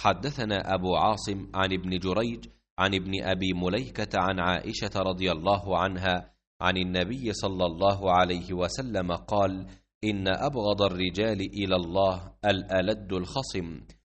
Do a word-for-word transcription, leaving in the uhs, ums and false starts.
حدثنا أبو عاصم عن ابن جريج عن ابن أبي مليكة عن عائشة رضي الله عنها عن النبي صلى الله عليه وسلم قال: إن أبغض الرجال إلى الله الألد الخصم،